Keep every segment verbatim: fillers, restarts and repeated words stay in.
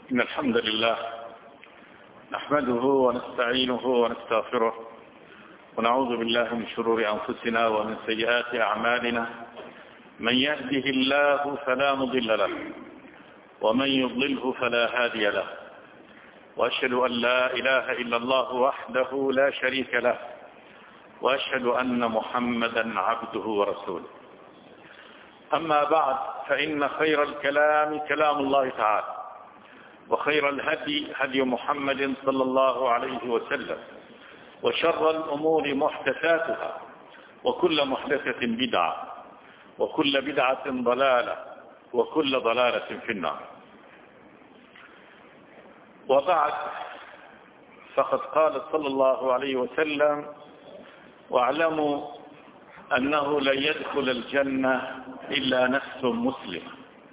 إن الحمد لله نحمده ونستعينه ونستغفره ونعوذ بالله من شرور أنفسنا ومن سيئات أعمالنا. من يهده الله فلا مضل له ومن يضلله فلا هادي له، وأشهد أن لا إله إلا الله وحده لا شريك له، وأشهد أن محمدا عبده ورسوله. أما بعد، فإن خير الكلام كلام الله تعالى، وخير الهدي هدي محمد صلى الله عليه وسلم، وشر الأمور محدثاتها، وكل محدثة بدعة، وكل بدعة ضلالة، وكل ضلالة في النار. وبعد، فقد قال صلى الله عليه وسلم: واعلموا أنه لن يدخل الجنة إلا نفس مسلمة.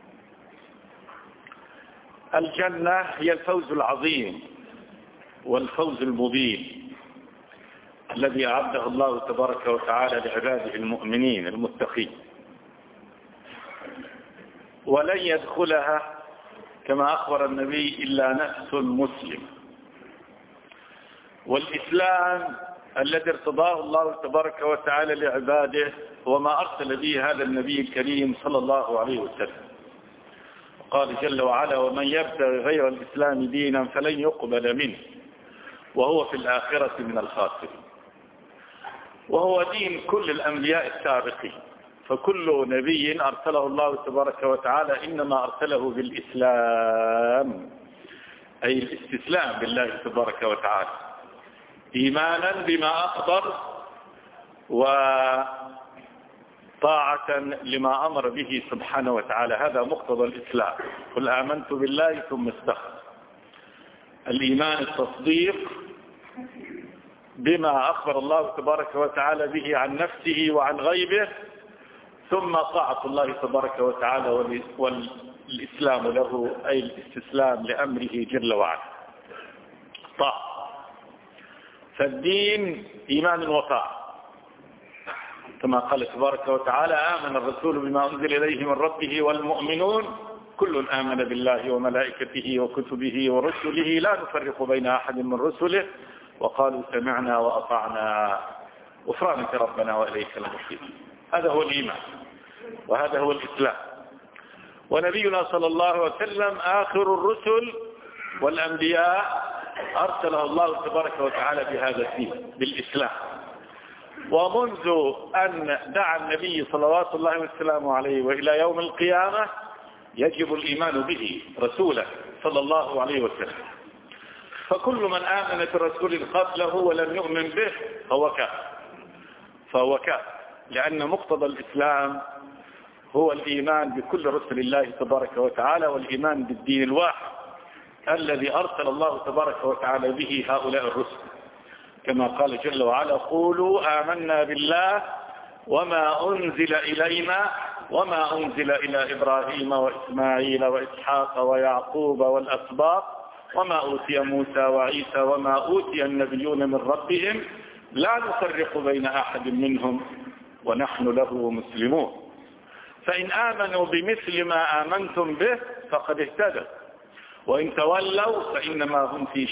الجنة هي الفوز العظيم والفوز المبين الذي أعده الله تبارك وتعالى لعباده المؤمنين المتقين، ولن يدخلها كما أخبر النبي إلا نفس مسلم. والإسلام الذي ارتضاه الله تبارك وتعالى لعباده وما أرسل به هذا النبي الكريم صلى الله عليه وسلم. قال جل وعلا: ومن يبتغي غير الإسلام دينا فلن يقبل منه وهو في الآخرة من الخاسرين. وهو دين كل الأنبياء السابقين، فكل نبي أرسله الله تبارك وتعالى إنما أرسله بالإسلام، أي الاستسلام بالله تبارك وتعالى، إيمانا بما أخبر وطاعة لما أمر به سبحانه وتعالى. هذا مقتضى الإسلام: قل آمنت بالله ثم استقم. الإيمان التصديق بما أخبر الله تبارك وتعالى به عن نفسه وعن غيبه، ثم طاعة الله تبارك وتعالى والإسلام له، أي الاستسلام لأمره جل وعلا. طاعة. فالدين إيمان وطاعة، كما قال تبارك وتعالى: آمن الرسول بما أنزل إليه من ربه والمؤمنون كل آمن بالله وملائكته وكتبه ورسله لا نفرق بين أحد من رسله وقالوا سمعنا وأطعنا غفرانك ربنا وإليك المصير. هذا هو الإيمان، وهذا هو الإسلام. ونبينا صلى الله عليه وسلم آخر الرسل والأنبياء أرسله الله تبارك وتعالى بهذا الدين، بالإسلام. ومنذ أن دعا النبي صلوات الله وسلامه عليه وإلى يوم القيامة يجب الإيمان به رسوله صلى الله عليه وسلم. فكل من آمن برسول قبله ولم يؤمن به فهو كافر، فهو كافر، لأن مقتضى الإسلام هو الإيمان بكل رسل الله تبارك وتعالى، والإيمان بالدين الواحد الذي أرسل الله تبارك وتعالى به هؤلاء الرسل، كما قال جل وعلا: قولوا آمنا بالله وما أنزل إلينا وما أنزل إلى إبراهيم وإسماعيل وإسحاق ويعقوب والأسباط وما أوتي موسى وعيسى وما أوتي النبيون من ربهم لا نفرق بين أحد منهم ونحن له مسلمون. فإن آمنوا بمثل ما آمنتم به فقد اهتدوا، وإن تولوا فإنما هم في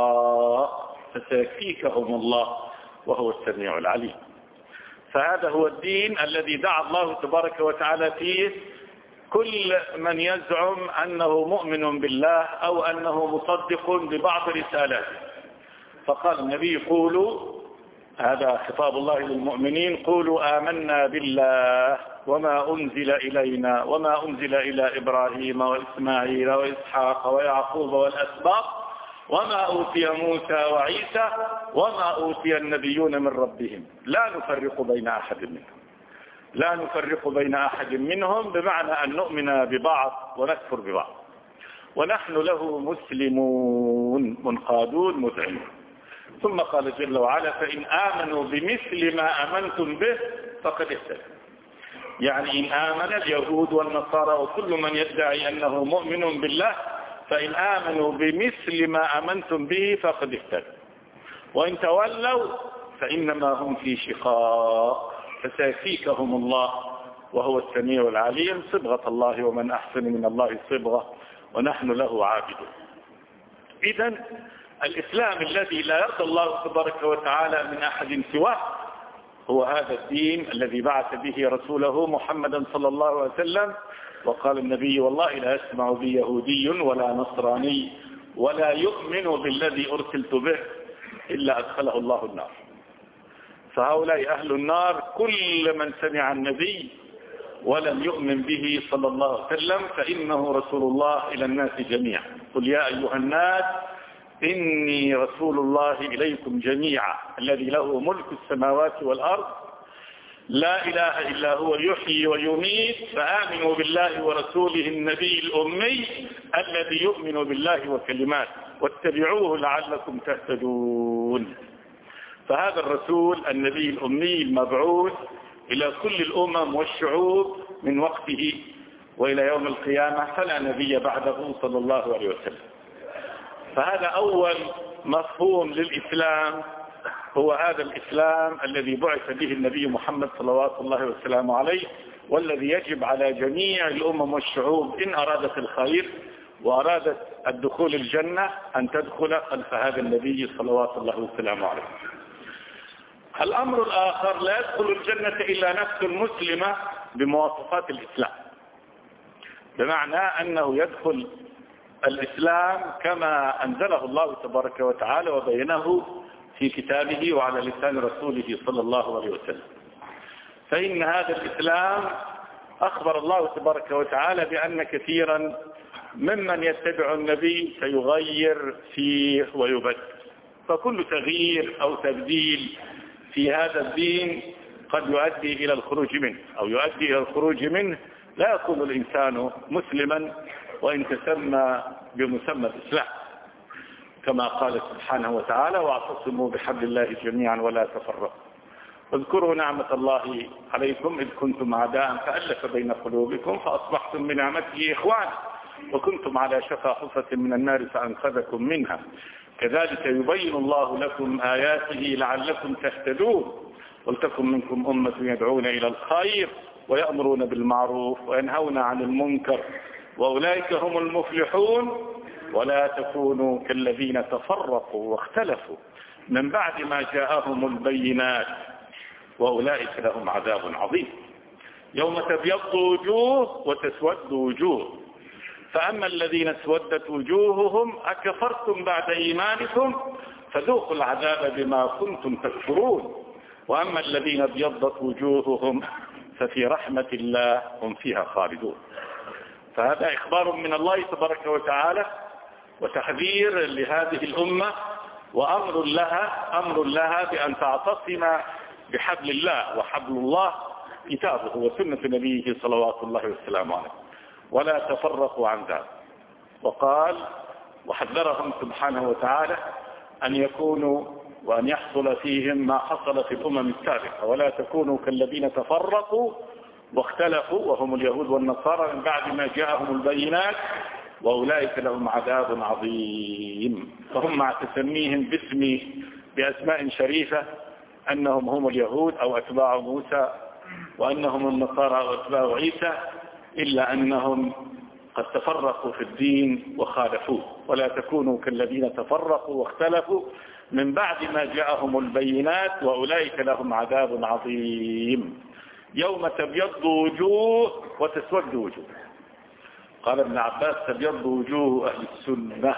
شقاق فسيكفيكهم الله وهو السميع العليم. فهذا هو الدين الذي دعا الله تبارك وتعالى فيه كل من يزعم أنه مؤمن بالله أو أنه مصدق ببعض رسالاته. فقال النبي: قولوا، هذا خطاب الله للمؤمنين، قولوا آمنا بالله وما أنزل إلينا وما أنزل إلى إبراهيم وإسماعيل وإسحاق ويعقوب والأسباط وما أوتي موسى وعيسى وما أوتي النبيون من ربهم لا نفرق بين أحد منهم. لا نفرق بين أحد منهم بمعنى أن نؤمن ببعض ونكفر ببعض، ونحن له مسلمون منقادون مذعنون. ثم قال جل وعلا: فإن آمنوا بمثل ما آمنتم به فقد اهتدوا. يعني إن آمن اليهود والنصارى وكل من يدعي أنه مؤمن بالله، فإن آمنوا بمثل ما آمنتم به فقد اهتدوا، وإن تولوا فإنما هم في شقاق فسيكفيكهم الله وهو السميع العليم. صبغة الله ومن أحسن من الله صبغة ونحن له عابدون. إذن الإسلام الذي لا يرضى الله تبارك وتعالى من أحد سواه هو هذا الدين الذي بعث به رسوله محمدا صلى الله عليه وسلم. وقال النبي: والله لا يسمع بي يهودي ولا نصراني ولا يؤمن بالذي أرسلت به إلا أدخله الله النار. فهؤلاء أهل النار كل من سمع النبي ولم يؤمن به صلى الله عليه وسلم فإنه رسول الله إلى الناس جميعا. قل يا أيها الناس إني رسول الله إليكم جميعا الذي له ملك السماوات والأرض لا إله إلا هو يحيي ويميت فآمنوا بالله ورسوله النبي الأمي الذي يؤمن بالله وكلماته واتبعوه لعلكم تهتدون. فهذا الرسول النبي الأمي المبعوث إلى كل الأمم والشعوب من وقته وإلى يوم القيامة، فلا نبي بعده صلى الله عليه وسلم. فهذا أول مفهوم للإسلام، هو هذا الإسلام الذي بعث به النبي محمد صلوات الله وسلامه عليه، والذي يجب على جميع الأمم والشعوب إن أرادت الخير وأرادت الدخول الجنة أن تدخل خلف هذا النبي صلوات الله وسلامه عليه. الأمر الآخر: لا يدخل الجنة إلا نفس مسلمة بمواصفات الإسلام، بمعنى أنه يدخل الإسلام كما أنزله الله تبارك وتعالى وبينه في كتابه وعلى لسان رسوله صلى الله عليه وسلم. فإن هذا الإسلام أخبر الله تبارك وتعالى بأن كثيرا ممن يتبع النبي سيغير فيه ويبدل، فكل تغيير أو تبديل في هذا الدين قد يؤدي إلى الخروج منه أو يؤدي إلى الخروج منه. لا يكون الإنسان مسلما وإن تسمى بمسمى الإسلام، كما قال سبحانه وتعالى: واعتصموا بحبل الله جميعا ولا تفرقوا. واذكروا نعمة الله عليكم إذ كنتم أعداء فألف بين قلوبكم فأصبحتم بنعمته إخوانا وكنتم على شفا حفرة من النار فأنقذكم منها كذلك يبين الله لكم آياته لعلكم تهتدون. ولتكن منكم أمة يدعون إلى الخير ويأمرون بالمعروف وينهون عن المنكر وأولئك هم المفلحون. ولا تكونوا كالذين تفرقوا واختلفوا من بعد ما جاءهم البينات وأولئك لهم عذاب عظيم. يوم تبيض وجوه وتسود وجوه، فأما الذين اسودت وجوههم أكفرتم بعد إيمانكم فذوقوا العذاب بما كنتم تكفرون. وأما الذين ابيضت وجوههم ففي رحمة الله هم فيها خالدون. فهذا إخبار من الله تبارك وتعالى وتحذير لهذه الأمة وأمر لها أمر لها بأن تعتصم بحبل الله، وحبل الله كتابه وسنة نبيه صلوات الله وسلامه عليه، ولا تفرقوا عن ذلك. وقال وحذرهم سبحانه وتعالى أن يكونوا وأن يحصل فيهم ما حصل في الأمم السابقة، ولا تكونوا كالذين تفرقوا واختلفوا وهم اليهود والنصارى من بعد ما جاءهم البينات وأولئك لهم عذاب عظيم. فهم مع تسميهم باسم بأسماء شريفة أنهم هم اليهود أو أتباع موسى وأنهم النصارى أو أتباع عيسى، إلا أنهم قد تفرقوا في الدين وخالفوه. ولا تكونوا كالذين تفرقوا واختلفوا من بعد ما جاءهم البينات وأولئك لهم عذاب عظيم. يوم تبيض وجوه وتسود وجوه. قال ابن عباس: تبيض وجوه أهل السنة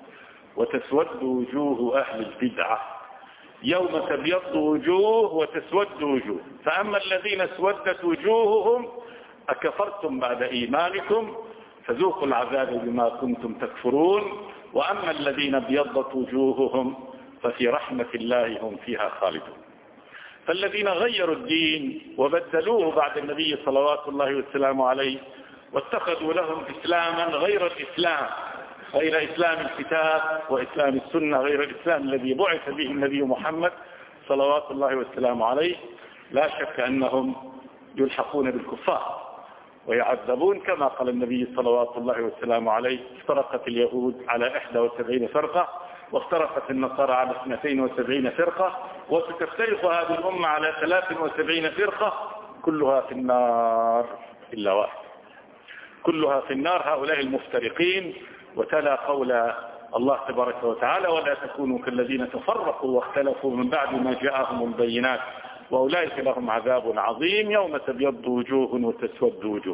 وتسود وجوه أهل البدعة. يوم تبيض وجوه وتسود وجوه، فأما الذين اسودت وجوههم أكفرتم بعد إيمانكم فذوقوا العذاب بما كنتم تكفرون. وأما الذين ابيضت وجوههم ففي رحمة الله هم فيها خالدون. فالذين غيروا الدين وبدلوه بعد النبي صلوات الله وسلامه عليه واتخذوا لهم إسلاما غير الإسلام، غير إسلام الكتاب وإسلام السنة، غير الإسلام الذي بعث به النبي محمد صلوات الله وسلامه عليه، لا شك أنهم يلحقون بالكفار ويعذبون كما قال النبي صلوات الله وسلامه عليه: افترقت اليهود على إحدى وسبعين فرقة وافترقت النصارى على اثنتين وسبعين فرقة وستفترق هذه الأمة على ثلاث وسبعين فرقة كلها في النار إلا واحد، كلها في النار هؤلاء المفترقين. وتلا قول الله تبارك وتعالى: ولا تكونوا كالذين تفرقوا واختلفوا من بعد ما جاءهم البينات وأولئك لهم عذاب عظيم يوم تبيض وجوه وتسود وجوه.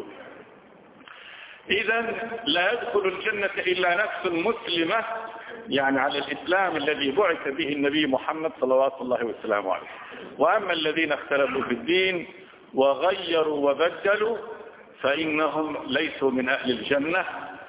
إذا لا يدخل الجنة إلا نفس مسلمة، يعني على الإسلام الذي بعث به النبي محمد صلوات الله وسلامه عليه. وأما الذين اختلفوا في الدين وغيروا وبدلوا فإنهم ليسوا من أهل الجنة،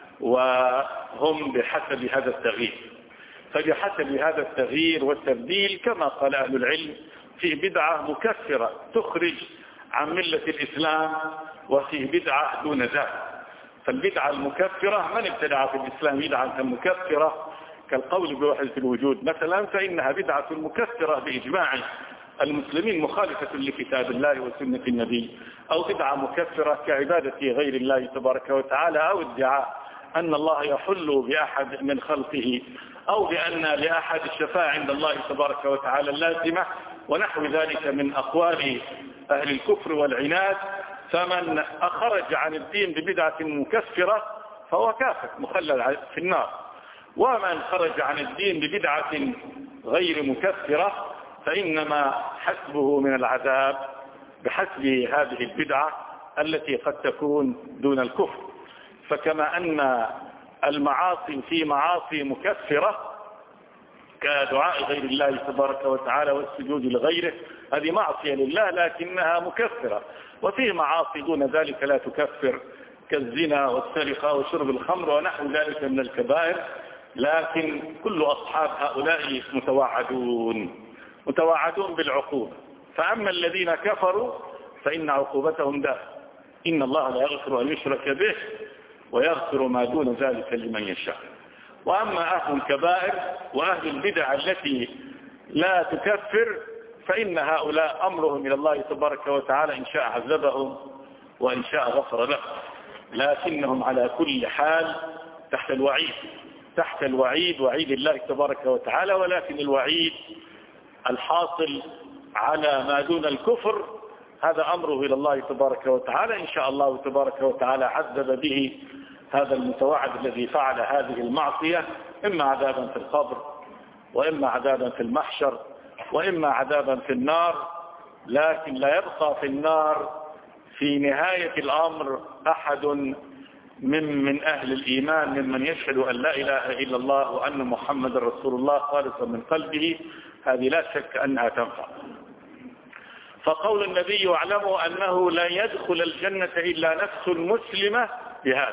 وهم بحسب هذا التغيير. فبحسب هذا التغيير والتبديل كما قال أهل العلم فيه بدعة مكفرة تخرج عن ملة الإسلام، وفيه بدعة دون ذلك. فالبدعة المكفرة من ابتدع في الإسلام بدعة مكفرة كالقول بوحدة الوجود مثلا فإنها بدعة مكفرة بإجماع المسلمين مخالفة لكتاب الله وسنة النبي، أو بدعة مكفرة كعبادة غير الله تبارك وتعالى، أو ادعاء أن الله يحل بأحد من خلقه، أو بأن لأحد الشفاعة عند الله تبارك وتعالى اللازمة، ونحو ذلك من أقوال أهل الكفر والعناد. فمن أخرج عن الدين ببدعة مكفرة فهو كافر مخلد في النار، ومن خرج عن الدين ببدعة غير مكفرة فإنما حسبه من العذاب بحسب هذه البدعة التي قد تكون دون الكفر. فكما أن المعاصي في معاصي مكفرة كدعاء غير الله تبارك وتعالى والسجود لغيره، هذه معصية لله لكنها مكفرة، وفيه معاصي دون ذلك لا تكفر كالزنا والسرقة وشرب الخمر ونحو ذلك من الكبائر، لكن كل أصحاب هؤلاء متوعدون متوعدون بالعقوبة. فأما الذين كفروا فإن عقوبتهم دائمة، إن الله لا يغفر أن يشرك به ويغفر ما دون ذلك لمن يشاء. وأما أهل الكبائر وأهل البدع التي لا تكفر فإن هؤلاء أمرهم إلى الله تبارك وتعالى إن شاء عذبهم وإن شاء غفر لهم، لكنهم على كل حال تحت الوعيد تحت الوعيد وعيد الله تبارك وتعالى. ولكن الوعيد الحاصل على ما دون الكفر هذا أمره إلى الله تبارك وتعالى، إن شاء الله تبارك وتعالى عذب به هذا المتوعد الذي فعل هذه المعصية، إما عذابا في القبر، وإما عذابا في المحشر، وإما عذابا في النار. لكن لا يبقى في النار في نهاية الأمر أحد من من أهل الإيمان ممن يشهد أن لا إله إلا الله وأن محمد رسول الله خالصا من قلبه، هذه لا شك أنها تنفع. فقول النبي: اعلموا أنه لا يدخل الجنة إلا نفس مسلمة، بهذا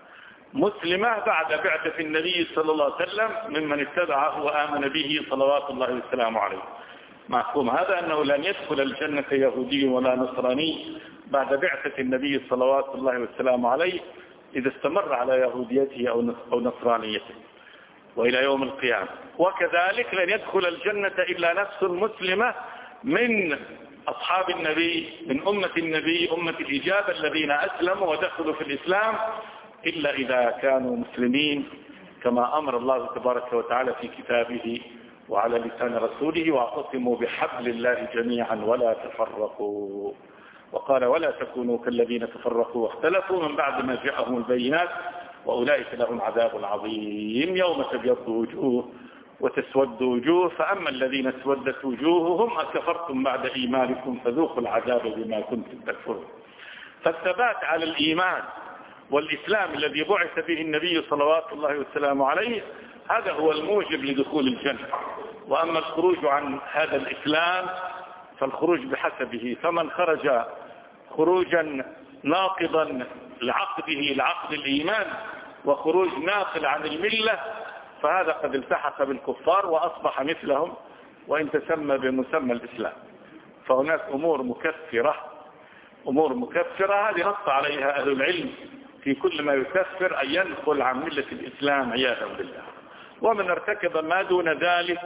مسلمة بعد بعثة النبي صلى الله عليه وسلم ممن اتبعه وآمن به صلوات الله وسلامه عليه. مفهوم هذا أنه لن يدخل الجنة يهودي ولا نصراني بعد بعثة النبي صلوات الله وسلامه عليه إذا استمر على يهوديته أو نصرانيته وإلى يوم القيامة. وكذلك لن يدخل الجنة إلا نفس مسلمة من أصحاب النبي من أمة النبي أمة الإجابة الذين أسلموا ودخلوا في الإسلام إلا إذا كانوا مسلمين كما أمر الله تبارك وتعالى في كتابه وعلى لسان رسوله: واعتصموا بحبل الله جميعا ولا تفرقوا. وقال: ولا تكونوا كالذين تفرقوا واختلفوا من بعد ما جاءهم البينات وأولئك لهم عذاب عظيم يوم تبيض وجوه وتسود وجوه. فأما الذين اسودت وجوههم أكفرتم بعد إيمانكم فذوقوا العذاب بما كنتم تكفرون. فالثبات على الإيمان والإسلام الذي بعث به النبي صلوات الله وسلامه عليه هذا هو الموجب لدخول الجنة. وأما الخروج عن هذا الإسلام فالخروج بحسبه، فمن خرج خروجا ناقضا لعقده لعقد الإيمان وخروج ناقل عن الملة فهذا قد التحق بالكفار وأصبح مثلهم وإن تسمى بمسمى الإسلام. فهناك أمور مكفرة أمور مكفرة هذه نص عليها أهل العلم في كل ما يكفر أن ينقل عن ملة الإسلام عياذا بالله. ومن ارتكب ما دون ذلك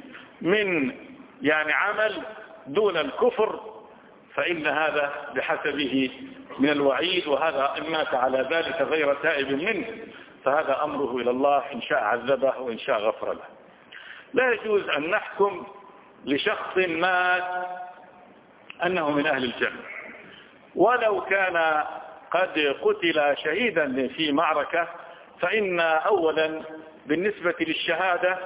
من يعني عمل دون الكفر فإن هذا بحسبه من الوعيد، وهذا إن مات على ذلك غير تائب منه فهذا أمره إلى الله إن شاء عذبه وإن شاء غفر له. لا يجوز أن نحكم لشخص مات أنه من أهل الجنة ولو كان قد قتل شهيدا في معركة، فإن أولا بالنسبة للشهادة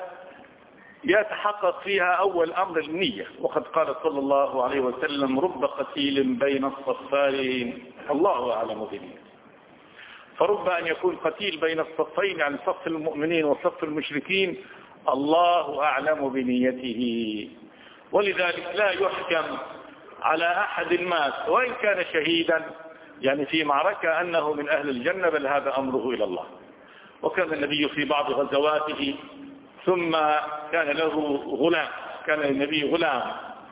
يتحقق فيها أول أمر النية، وقد قال صلى الله عليه وسلم رب قتيل بين الصفين الله أعلم بنيته. فرب أن يكون قتيل بين الصفين، يعني صف المؤمنين وصف المشركين، الله أعلم بنيته. ولذلك لا يحكم على أحد مات وإن كان شهيدا يعني في معركة أنه من أهل الجنة، بل هذا أمره إلى الله. وكان النبي في بعض غزواته ثم كان له غلام، كان للنبي غلام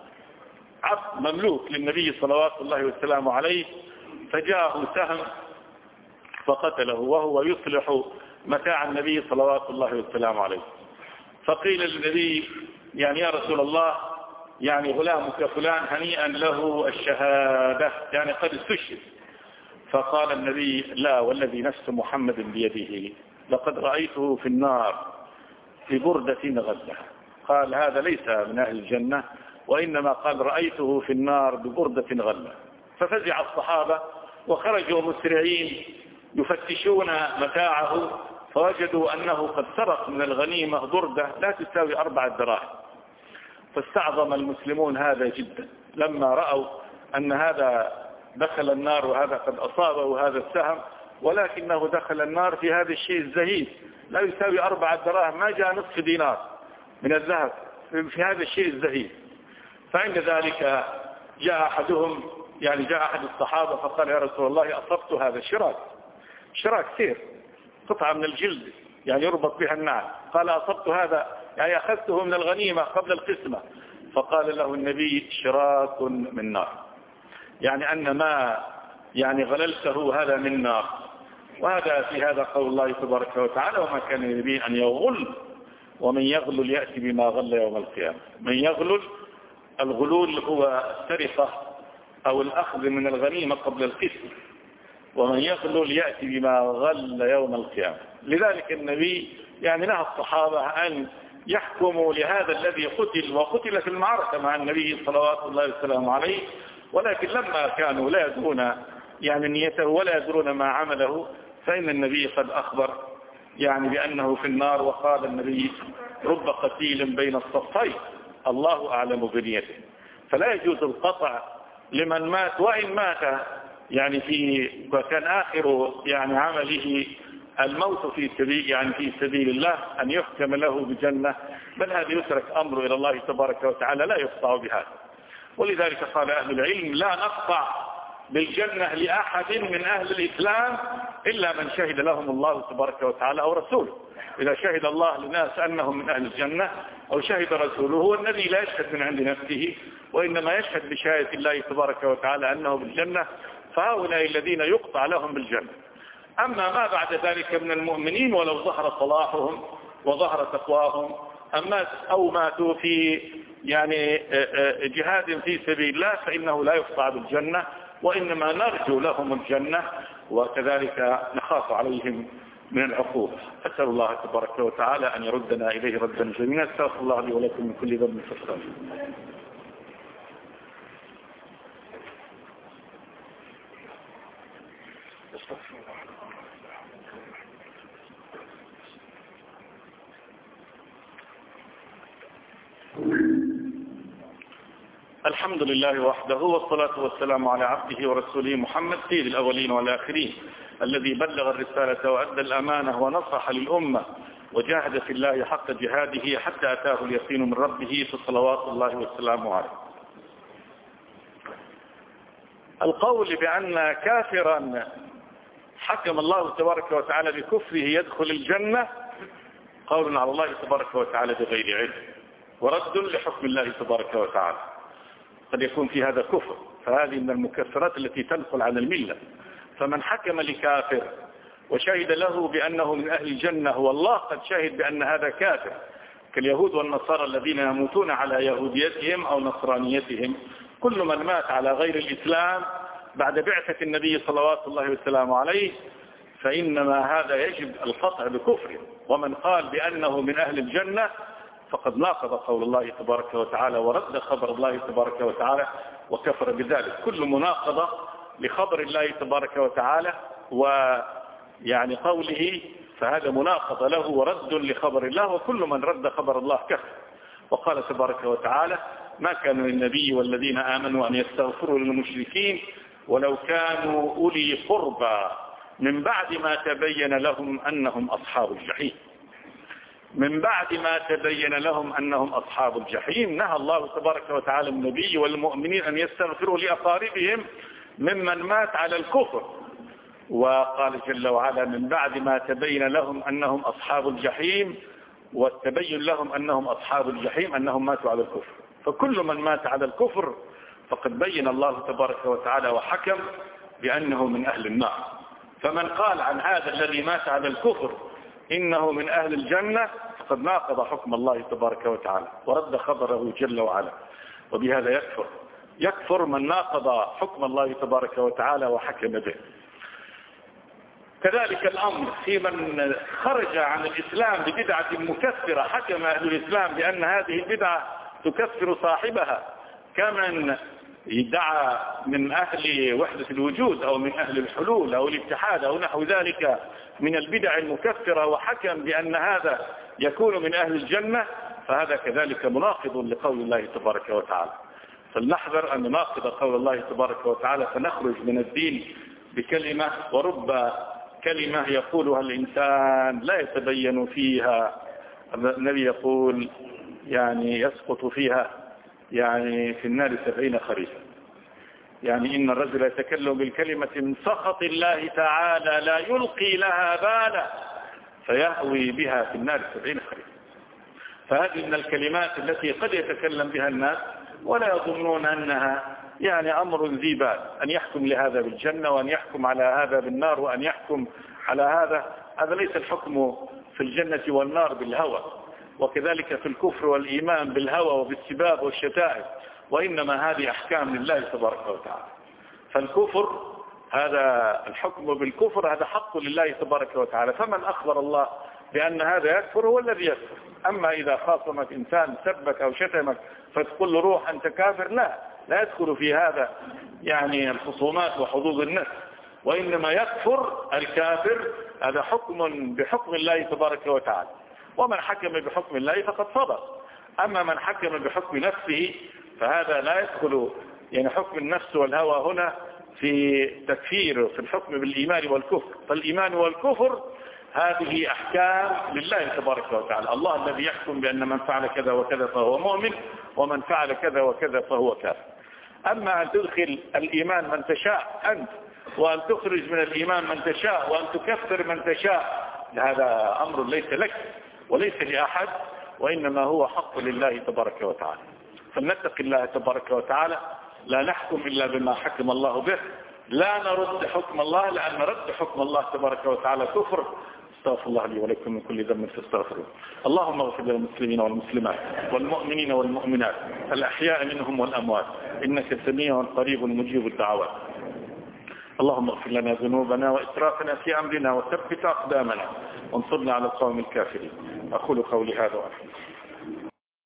عبد مملوك للنبي صلوات الله وسلامه عليه، فجاءه سهم فقتله وهو يصلح متاع النبي صلوات الله وسلامه عليه. فقيل للنبي يعني يا رسول الله يعني غلامك فلان هنيئا له الشهادة، يعني قد استشهد. فقال النبي لا والذي نفس محمد بيده لقد رأيته في النار في بردة غزة. قال هذا ليس من أهل الجنة، وإنما قال رأيته في النار ببردة غلة. ففزع الصحابة وخرجوا مسرعين يفتشون متاعه، فوجدوا أنه قد سرق من الغنيمة بردة لا تساوي أربعة دراهم. فاستعظم المسلمون هذا جدا لما رأوا أن هذا دخل النار وهذا قد أصابه هذا السهم، ولكنه دخل النار في هذا الشيء الزهيد لا يساوي أربعة دراهم، ما جاء نصف دينار من الذهب في هذا الشيء الزهيد. فعند ذلك جاء أحدهم يعني جاء أحد الصحابة فقال يا رسول الله أصبت هذا شراك شراك سير قطعة من الجلد يعني يربط بها النعل. قال أصبت هذا يعني أخذته من الغنيمة قبل القسمة. فقال له النبي شراك من نار، يعني أن ما يعني غللته هذا من نار. وهذا في هذا قول الله تبارك وتعالى وما كان للنبي أن يغل ومن يغلل يأتي بما غل يوم القيامة. من يغلل، الغلول هو السرقة أو الأخذ من الغنيمة قبل القسم، ومن يغلل يأتي بما غل يوم القيامة. لذلك النبي يعني نهى الصحابة أن يحكموا لهذا الذي قتل وقتل في المعركة مع النبي صلوات الله وسلامه عليه، ولكن لما كانوا لا يدرون يعني نيته ولا يدرون ما عمله، فإن النبي قد أخبر يعني بأنه في النار. وقال النبي رب قتيل بين الصفين الله أعلم بنيته. فلا يجوز القطع لمن مات وإن مات يعني في وكان آخر يعني عمله الموت في سبيل يعني في سبيل الله أن يحكم له بجنة، بل هذا يترك أمره إلى الله تبارك وتعالى لا يقطع بهذا. ولذلك قال أهل العلم لا نقطع بالجنة لأحد من أهل الإسلام إلا من شهد لهم الله تبارك وتعالى أو رسوله. إذا شهد الله للناس أنهم من أهل الجنة أو شهد رسوله، هو الذي لا يشهد من عند نفسه وإنما يشهد بشهادة الله تبارك وتعالى أنه بالجنة، فهؤلاء الذين يقطع لهم بالجنة. أما ما بعد ذلك من المؤمنين ولو ظهر صلاحهم وظهر تقواهم أما أو ماتوا في يعني جهاد في سبيل الله فإنه لا يقطع بالجنة، وإنما نرجو لهم الجنة وكذلك نخاف عليهم من العقوبة. أسأل الله تبارك وتعالى أن يردنا إليه ردا جميلا. استغفر الله لي ولكم من كل ذنب فاستغفروه. الحمد لله وحده والصلاة والسلام على عبده ورسوله محمد سيد الأولين والآخرين الذي بلغ الرسالة وأدى الأمانة ونصح للأمة وجاهد في الله حق جهاده حتى أتاه اليقين من ربه فصلوات الله والسلام عليه. القول بأن كافرا حكم الله تبارك وتعالى بكفره يدخل الجنة قول على الله تبارك وتعالى بغير علم ورد لحكم الله تبارك وتعالى. قد يكون في هذا كفر، فهذه من المكفرات التي تنقل عن الملة. فمن حكم لكافر وشهد له بأنه من أهل الجنة والله قد شهد بأن هذا كافر، كاليهود والنصارى الذين يموتون على يهوديتهم أو نصرانيتهم. كل من مات على غير الإسلام بعد بعثة النبي صلوات الله وسلامه عليه فإنما هذا يجب القطع بكفره. ومن قال بأنه من أهل الجنة فقد ناقض قول الله تبارك وتعالى ورد خبر الله تبارك وتعالى وكفر بذلك. كل مناقضة لخبر الله تبارك وتعالى ويعني قوله فهذا مناقضة له ورد لخبر الله، وكل من رد خبر الله كفر. وقال تبارك وتعالى: ما كان للنبي والذين آمنوا أن يستغفروا للمشركين ولو كانوا أولي قربى من بعد ما تبين لهم أنهم أصحاب الجحيم. من بعد ما تبين لهم أنهم أصحاب الجحيم نهى الله تبارك وتعالى النبي والمؤمنين أن يستغفروا لأقاربهم ممن مات على الكفر، وقال جل وعلا: من بعد ما تبين لهم أنهم أصحاب الجحيم، والتبين لهم أنهم أصحاب الجحيم أنهم ماتوا على الكفر. فكل من مات على الكفر فقد بين الله تبارك وتعالى وحكم بأنه من أهل النار. فمن قال عن هذا الذي مات على الكفر إنه من أهل الجنة فقد ناقض حكم الله تبارك وتعالى ورد خبره جل وعلا، وبهذا يكفر يكفر من ناقض حكم الله تبارك وتعالى وحكم به. كذلك الأمر في من خرج عن الإسلام ببدعة مكفرة، حكم أهل الإسلام بأن هذه البدعة تكفر صاحبها، كمن يدعى من أهل وحدة الوجود أو من أهل الحلول أو الاتحاد أو نحو ذلك من البدع المكفرة، وحكم بأن هذا يكون من أهل الجنة، فهذا كذلك مناقض لقول الله تبارك وتعالى. فلنحذر أن نناقض قول الله تبارك وتعالى فنخرج من الدين بكلمة، ورب كلمة يقولها الإنسان لا يتبين فيها. النبي يقول يعني يسقط فيها يعني في النار سبعين خريفا، يعني إن الرجل يتكلم بالكلمة من سخط الله تعالى لا يلقي لها بالا فيهوي بها في النار سبعين خريفا. فهذه من الكلمات التي قد يتكلم بها الناس ولا يظنون أنها يعني أمر ذي بال، أن يحكم لهذا بالجنة وأن يحكم على هذا بالنار وأن يحكم على هذا. هذا ليس الحكم في الجنة والنار بالهوى، وكذلك في الكفر والإيمان بالهوى وبالسباب والشتائم، وإنما هذه أحكام لله تبارك وتعالى. فالكفر هذا الحكم بالكفر هذا حق لله تبارك وتعالى، فمن أخبر الله بأن هذا يكفر هو الذي يكفر. أما إذا خاصمك إنسان سبك أو شتمك فتقول له روح أنت كافر، لا لا يدخل في هذا يعني الخصومات وحظوظ النفس، وإنما يكفر الكافر هذا حكم بحكم الله تبارك وتعالى، ومن حكم بحكم الله فقد صدق. أما من حكم بحكم نفسه فهذا لا يدخل يعني حكم النفس والهوى هنا في تكفير في الحكم بالإيمان والكفر. فالإيمان والكفر هذه أحكام لله تبارك وتعالى، الله الذي يحكم بأن من فعل كذا وكذا فهو مؤمن ومن فعل كذا وكذا فهو كافر. أما أن تدخل الإيمان من تشاء أنت، وأن تخرج من الإيمان من تشاء، وأن تكفر من تشاء، هذا أمر ليس لك وليس لأحد، وإنما هو حق لله تبارك وتعالى. فلنتق الله تبارك وتعالى، لا نحكم إلا بما حكم الله به، لا نرد حكم الله، لأن رد حكم الله تبارك وتعالى كفر. استغفر الله لي ولكم من كل ذنب فاستغفروه. اللهم اغفر للمسلمين والمسلمات والمؤمنين والمؤمنات الأحياء منهم والأموات، إنك سميع قريب مجيب الدعوات. اللهم اغفر لنا ذنوبنا وإسرافنا في أمرنا وثبت أقدامنا وانصرنا على القوم الكافرين. أقول قولي هذا وأحمد.